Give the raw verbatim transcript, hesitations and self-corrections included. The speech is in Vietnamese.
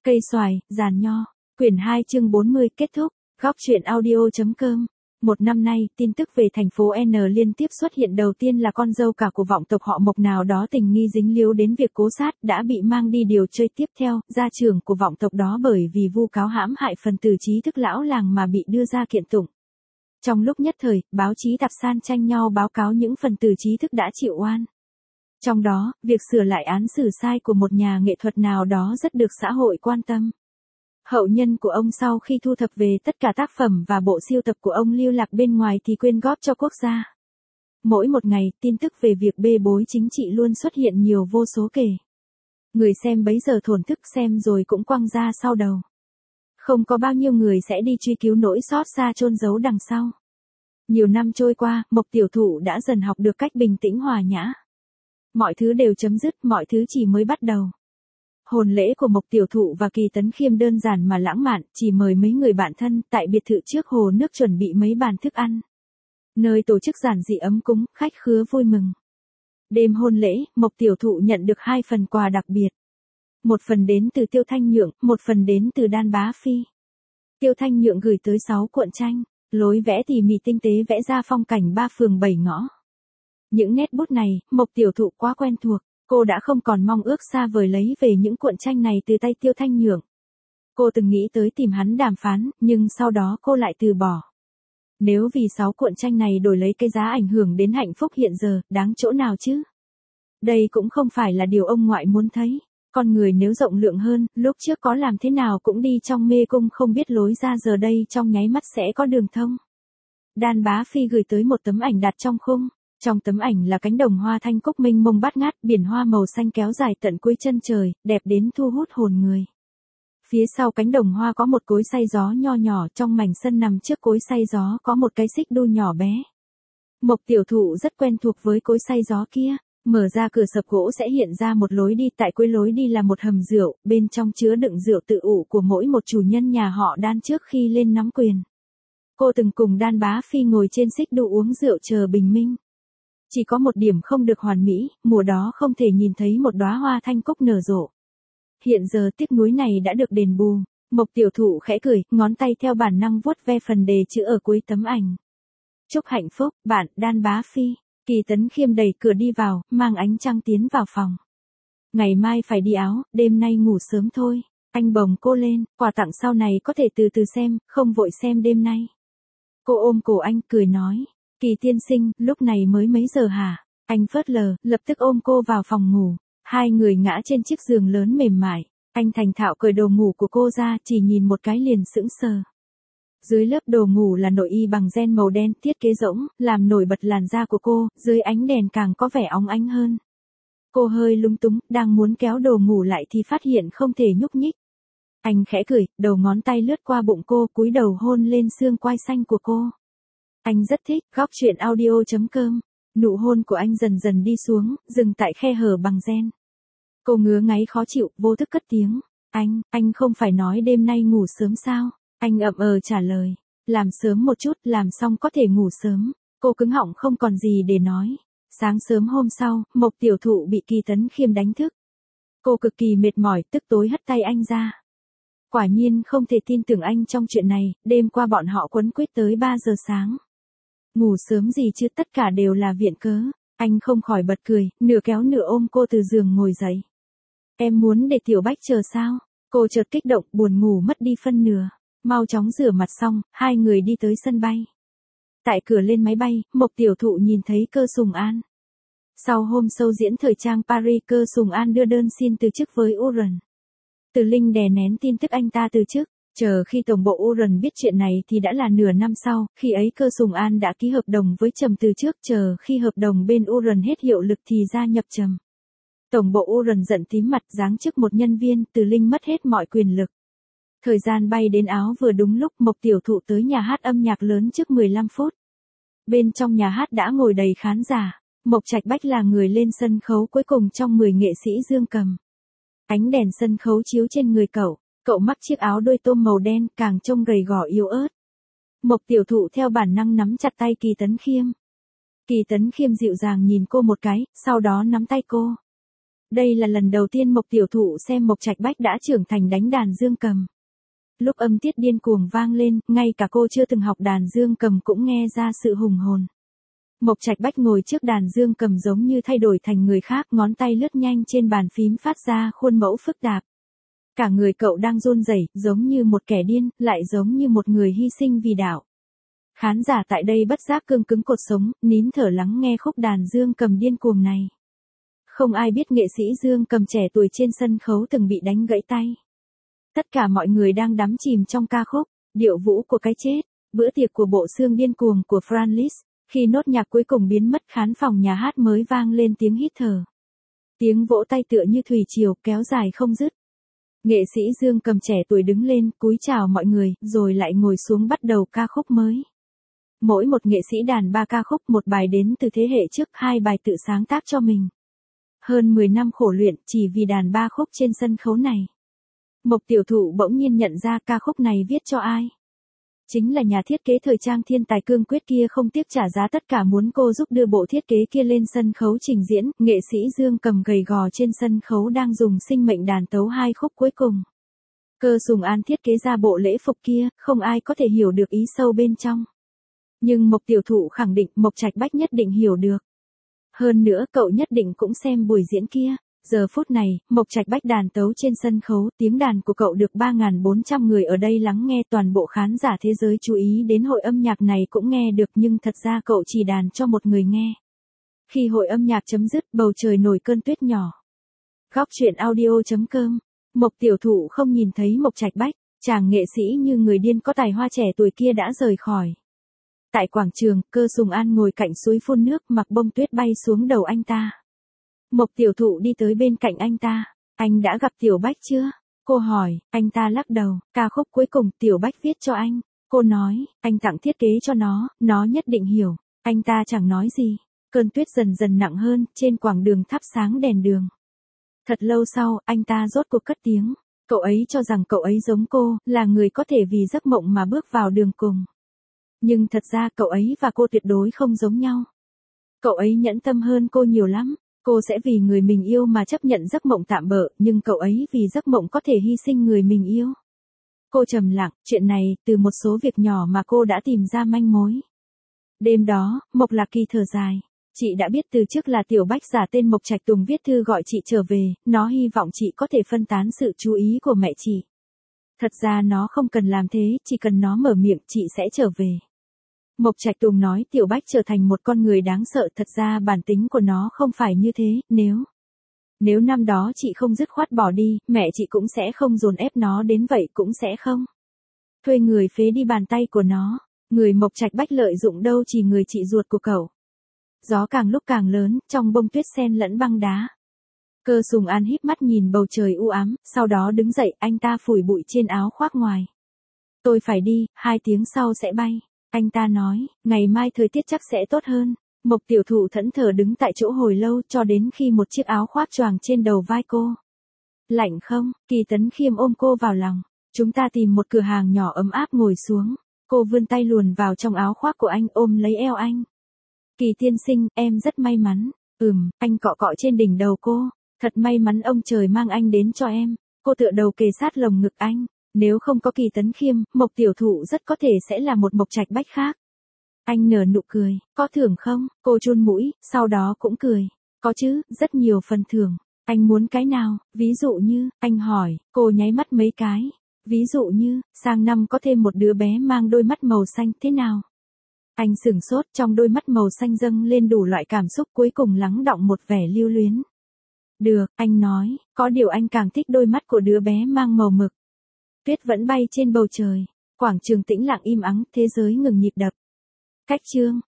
Cây xoài, giàn nho. Quyển hai chương bốn mươi kết thúc. Góc truyện audio.com. Một năm nay, tin tức về thành phố N liên tiếp xuất hiện. Đầu tiên là con dâu cả của vọng tộc họ Mộc nào đó tình nghi dính líu đến việc cố sát đã bị mang đi điều chơi. Tiếp theo, gia trưởng của vọng tộc đó bởi vì vu cáo hãm hại phần tử trí thức lão làng mà bị đưa ra kiện tụng. Trong lúc nhất thời, báo chí tạp san tranh nhau báo cáo những phần tử trí thức đã chịu oan. Trong đó, việc sửa lại án xử sai của một nhà nghệ thuật nào đó rất được xã hội quan tâm. Hậu nhân của ông sau khi thu thập về tất cả tác phẩm và bộ sưu tập của ông lưu lạc bên ngoài thì quyên góp cho quốc gia. Mỗi một ngày, tin tức về việc bê bối chính trị luôn xuất hiện nhiều vô số kể. Người xem bấy giờ thổn thức xem rồi cũng quăng ra sau đầu. Không có bao nhiêu người sẽ đi truy cứu nỗi xót xa chôn giấu đằng sau. Nhiều năm trôi qua, Mộc tiểu thụ đã dần học được cách bình tĩnh hòa nhã. Mọi thứ đều chấm dứt, mọi thứ chỉ mới bắt đầu. Hôn lễ của Mộc tiểu thụ và Kỳ Tấn Khiêm đơn giản mà lãng mạn, chỉ mời mấy người bạn thân tại biệt thự trước hồ nước chuẩn bị mấy bàn thức ăn. Nơi tổ chức giản dị ấm cúng, khách khứa vui mừng. Đêm hôn lễ, Mộc tiểu thụ nhận được hai phần quà đặc biệt. Một phần đến từ Tiêu Thanh Nhượng, một phần đến từ Đan Bá Phi. Tiêu Thanh Nhượng gửi tới sáu cuộn tranh, lối vẽ tỉ mỉ tinh tế vẽ ra phong cảnh ba phường bảy ngõ. Những nét bút này, Mộc tiểu thụ quá quen thuộc, cô đã không còn mong ước xa vời lấy về những cuộn tranh này từ tay Tiêu Thanh Nhượng. Cô từng nghĩ tới tìm hắn đàm phán, nhưng sau đó cô lại từ bỏ. Nếu vì sáu cuộn tranh này đổi lấy cái giá ảnh hưởng đến hạnh phúc hiện giờ, đáng chỗ nào chứ? Đây cũng không phải là điều ông ngoại muốn thấy. Con người nếu rộng lượng hơn, lúc trước có làm thế nào cũng đi trong mê cung không biết lối ra, giờ đây trong nháy mắt sẽ có đường thông. Đan Bá Phi gửi tới một tấm ảnh đặt trong khung. Trong tấm ảnh là cánh đồng hoa thanh cúc mênh mông bát ngát, biển hoa màu xanh kéo dài tận cuối chân trời, đẹp đến thu hút hồn người. Phía sau cánh đồng hoa có một cối xay gió nho nhỏ, trong mảnh sân nằm trước cối xay gió có một cái xích đu nhỏ bé. Mộc tiểu thụ rất quen thuộc với cối xay gió kia. Mở ra cửa sập gỗ sẽ hiện ra một lối đi, tại cuối lối đi là một hầm rượu, bên trong chứa đựng rượu tự ủ của mỗi một chủ nhân nhà họ Đan trước khi lên nắm quyền. Cô từng cùng Đan Bá Phi ngồi trên xích đu uống rượu chờ bình minh. Chỉ có một điểm không được hoàn mỹ, mùa đó không thể nhìn thấy một đóa hoa thanh cúc nở rộ. Hiện giờ tiếc nuối này đã được đền bù. Mộc tiểu thụ khẽ cười, ngón tay theo bản năng vuốt ve phần đề chữ ở cuối tấm ảnh. Chúc hạnh phúc, bạn, Đan Bá Phi. Kỳ Tấn Khiêm đẩy cửa đi vào, mang ánh trăng tiến vào phòng. Ngày mai phải đi áo, đêm nay ngủ sớm thôi. Anh bồng cô lên, quà tặng sau này có thể từ từ xem, không vội xem đêm nay. Cô ôm cổ anh, cười nói. Kỳ tiên sinh, lúc này mới mấy giờ hả? Anh phớt lờ, lập tức ôm cô vào phòng ngủ. Hai người ngã trên chiếc giường lớn mềm mại. Anh thành thạo cởi đồ ngủ của cô ra, chỉ nhìn một cái liền sững sờ. Dưới lớp đồ ngủ là nội y bằng ren màu đen, thiết kế rỗng, làm nổi bật làn da của cô, dưới ánh đèn càng có vẻ óng ánh hơn. Cô hơi lúng túng, đang muốn kéo đồ ngủ lại thì phát hiện không thể nhúc nhích. Anh khẽ cười, đầu ngón tay lướt qua bụng cô, cúi đầu hôn lên xương quai xanh của cô. Anh rất thích. Góc truyện audio.com. Nụ hôn của anh dần dần đi xuống, dừng tại khe hở bằng ren. Cô ngứa ngáy khó chịu, vô thức cất tiếng. Anh, anh không phải nói đêm nay ngủ sớm sao? Anh ậm ờ trả lời. Làm sớm một chút, làm xong có thể ngủ sớm. Cô cứng họng không còn gì để nói. Sáng sớm hôm sau, Mộc tiểu thụ bị Kỳ Tấn Khiêm đánh thức. Cô cực kỳ mệt mỏi, tức tối hất tay anh ra. Quả nhiên không thể tin tưởng anh trong chuyện này, đêm qua bọn họ quấn quýt tới ba giờ sáng. Ngủ sớm gì chứ, tất cả đều là viện cớ. Anh không khỏi bật cười, nửa kéo nửa ôm cô từ giường ngồi dậy. Em muốn để Tiểu Bách chờ sao? Cô chợt kích động, buồn ngủ mất đi phân nửa. Mau chóng rửa mặt xong, hai người đi tới sân bay. Tại cửa lên máy bay, Mộc tiểu thụ nhìn thấy Cơ Sùng An. Sau hôm show diễn thời trang Paris, Cơ Sùng An đưa đơn xin từ chức với Uran. Từ Linh đè nén tin tức anh ta từ chức. Chờ khi tổng bộ Uran biết chuyện này thì đã là nửa năm sau, khi ấy Cơ Sùng An đã ký hợp đồng với Trầm từ trước, chờ khi hợp đồng bên Uran hết hiệu lực thì gia nhập Trầm. Tổng bộ Uran giận tím mặt, giáng chức một nhân viên, Từ Linh mất hết mọi quyền lực. Thời gian bay đến Áo vừa đúng lúc Mộc tiểu thụ tới nhà hát âm nhạc lớn trước mười lăm phút. Bên trong nhà hát đã ngồi đầy khán giả. Mộc Trạch Bách là người lên sân khấu cuối cùng trong mười nghệ sĩ dương cầm. Ánh đèn sân khấu chiếu trên người cậu. Cậu mắc chiếc áo đôi tôm màu đen, càng trông gầy gò yếu ớt. Mộc tiểu thụ theo bản năng nắm chặt tay Kỳ Tấn Khiêm. Kỳ Tấn Khiêm dịu dàng nhìn cô một cái, sau đó nắm tay cô. Đây là lần đầu tiên Mộc tiểu thụ xem Mộc Trạch Bách đã trưởng thành đánh đàn dương cầm. Lúc âm tiết điên cuồng vang lên, ngay cả cô chưa từng học đàn dương cầm cũng nghe ra sự hùng hồn. Mộc Trạch Bách ngồi trước đàn dương cầm giống như thay đổi thành người khác, ngón tay lướt nhanh trên bàn phím phát ra khuôn mẫu phức tạp. Cả người cậu đang run rẩy, giống như một kẻ điên, lại giống như một người hy sinh vì đạo. Khán giả tại đây bất giác cương cứng cột sống, nín thở lắng nghe khúc đàn dương cầm điên cuồng này. Không ai biết nghệ sĩ dương cầm trẻ tuổi trên sân khấu từng bị đánh gãy tay. Tất cả mọi người đang đắm chìm trong ca khúc, điệu vũ của cái chết, bữa tiệc của bộ xương điên cuồng của Franz Liszt. Khi nốt nhạc cuối cùng biến mất, khán phòng nhà hát mới vang lên tiếng hít thở. Tiếng vỗ tay tựa như thủy triều kéo dài không dứt. Nghệ sĩ dương cầm trẻ tuổi đứng lên, cúi chào mọi người, rồi lại ngồi xuống bắt đầu ca khúc mới. Mỗi một nghệ sĩ đàn ba ca khúc, một bài đến từ thế hệ trước, hai bài tự sáng tác cho mình. Hơn mười năm khổ luyện chỉ vì đàn ba khúc trên sân khấu này. Mộc tiểu thụ bỗng nhiên nhận ra ca khúc này viết cho ai. Chính là nhà thiết kế thời trang thiên tài cương quyết kia không tiếc trả giá tất cả muốn cô giúp đưa bộ thiết kế kia lên sân khấu trình diễn. Nghệ sĩ dương cầm gầy gò trên sân khấu đang dùng sinh mệnh đàn tấu hai khúc cuối cùng. Cơ Sùng An thiết kế ra bộ lễ phục kia, không ai có thể hiểu được ý sâu bên trong. Nhưng Mộc tiểu thụ khẳng định Mộc Trạch Bách nhất định hiểu được. Hơn nữa cậu nhất định cũng xem buổi diễn kia. Giờ phút này, Mộc Trạch Bách đàn tấu trên sân khấu, tiếng đàn của cậu được ba nghìn bốn trăm người ở đây lắng nghe, toàn bộ khán giả thế giới chú ý đến hội âm nhạc này cũng nghe được, nhưng thật ra cậu chỉ đàn cho một người nghe. Khi hội âm nhạc chấm dứt, bầu trời nổi cơn tuyết nhỏ. Góc truyện audio chấm com. Mộc tiểu thụ không nhìn thấy Mộc Trạch Bách, chàng nghệ sĩ như người điên có tài hoa trẻ tuổi kia đã rời khỏi. Tại quảng trường, Cơ Sùng An ngồi cạnh suối phun nước, mặc bông tuyết bay xuống đầu anh ta. Mộc tiểu thụ đi tới bên cạnh anh ta. Anh đã gặp Tiểu Bách chưa? Cô hỏi. Anh ta lắc đầu. Ca khúc cuối cùng Tiểu Bách viết cho anh. Cô nói, anh tặng thiết kế cho nó, nó nhất định hiểu. Anh ta chẳng nói gì. Cơn tuyết dần dần nặng hơn, trên quảng đường thắp sáng đèn đường. Thật lâu sau, anh ta rốt cuộc cất tiếng. Cậu ấy cho rằng cậu ấy giống cô, là người có thể vì giấc mộng mà bước vào đường cùng. Nhưng thật ra cậu ấy và cô tuyệt đối không giống nhau. Cậu ấy nhẫn tâm hơn cô nhiều lắm. Cô sẽ vì người mình yêu mà chấp nhận giấc mộng tạm bợ, nhưng cậu ấy vì giấc mộng có thể hy sinh người mình yêu. Cô trầm lặng, chuyện này, từ một số việc nhỏ mà cô đã tìm ra manh mối. Đêm đó, Mộc Lạc Kỳ thở dài. Chị đã biết từ trước là Tiểu Bách giả tên Mộc Trạch Tùng viết thư gọi chị trở về, nó hy vọng chị có thể phân tán sự chú ý của mẹ chị. Thật ra nó không cần làm thế, chỉ cần nó mở miệng chị sẽ trở về. Mộc Trạch Tùng nói Tiểu Bách trở thành một con người đáng sợ, thật ra bản tính của nó không phải như thế, nếu... Nếu năm đó chị không dứt khoát bỏ đi, mẹ chị cũng sẽ không dồn ép nó đến vậy, cũng sẽ không thuê người phế đi bàn tay của nó. Người Mộc Trạch Bách lợi dụng đâu chỉ người chị ruột của cậu. Gió càng lúc càng lớn, trong bông tuyết sen lẫn băng đá. Cơ Sùng An híp mắt nhìn bầu trời u ám, sau đó đứng dậy, anh ta phủi bụi trên áo khoác ngoài. Tôi phải đi, hai tiếng sau sẽ bay. Anh ta nói, ngày mai thời tiết chắc sẽ tốt hơn. Mộc tiểu thụ thẫn thờ đứng tại chỗ hồi lâu, cho đến khi một chiếc áo khoác choàng trên đầu vai cô. Lạnh không? Kỳ Tấn Khiêm ôm cô vào lòng. Chúng ta tìm một cửa hàng nhỏ ấm áp ngồi xuống. Cô vươn tay luồn vào trong áo khoác của anh, ôm lấy eo anh. Kỳ tiên sinh, em rất may mắn. Ừm, anh cọ cọ trên đỉnh đầu cô. Thật may mắn ông trời mang anh đến cho em. Cô tựa đầu kề sát lồng ngực anh. Nếu không có Kỳ Tấn Khiêm, Mộc tiểu thụ rất có thể sẽ là một Mộc Trạch Bách khác. Anh nở nụ cười. Có thưởng không? Cô chun mũi, sau đó cũng cười. Có chứ, rất nhiều phần thưởng. Anh muốn cái nào? Ví dụ như, anh hỏi, cô nháy mắt mấy cái. Ví dụ như, sang năm có thêm một đứa bé mang đôi mắt màu xanh, thế nào? Anh sửng sốt, trong đôi mắt màu xanh dâng lên đủ loại cảm xúc, cuối cùng lắng đọng một vẻ lưu luyến. Được, anh nói, có điều anh càng thích đôi mắt của đứa bé mang màu mực. Tuyết vẫn bay trên bầu trời. Quảng trường tĩnh lặng im ắng, thế giới ngừng nhịp đập. Cách chương.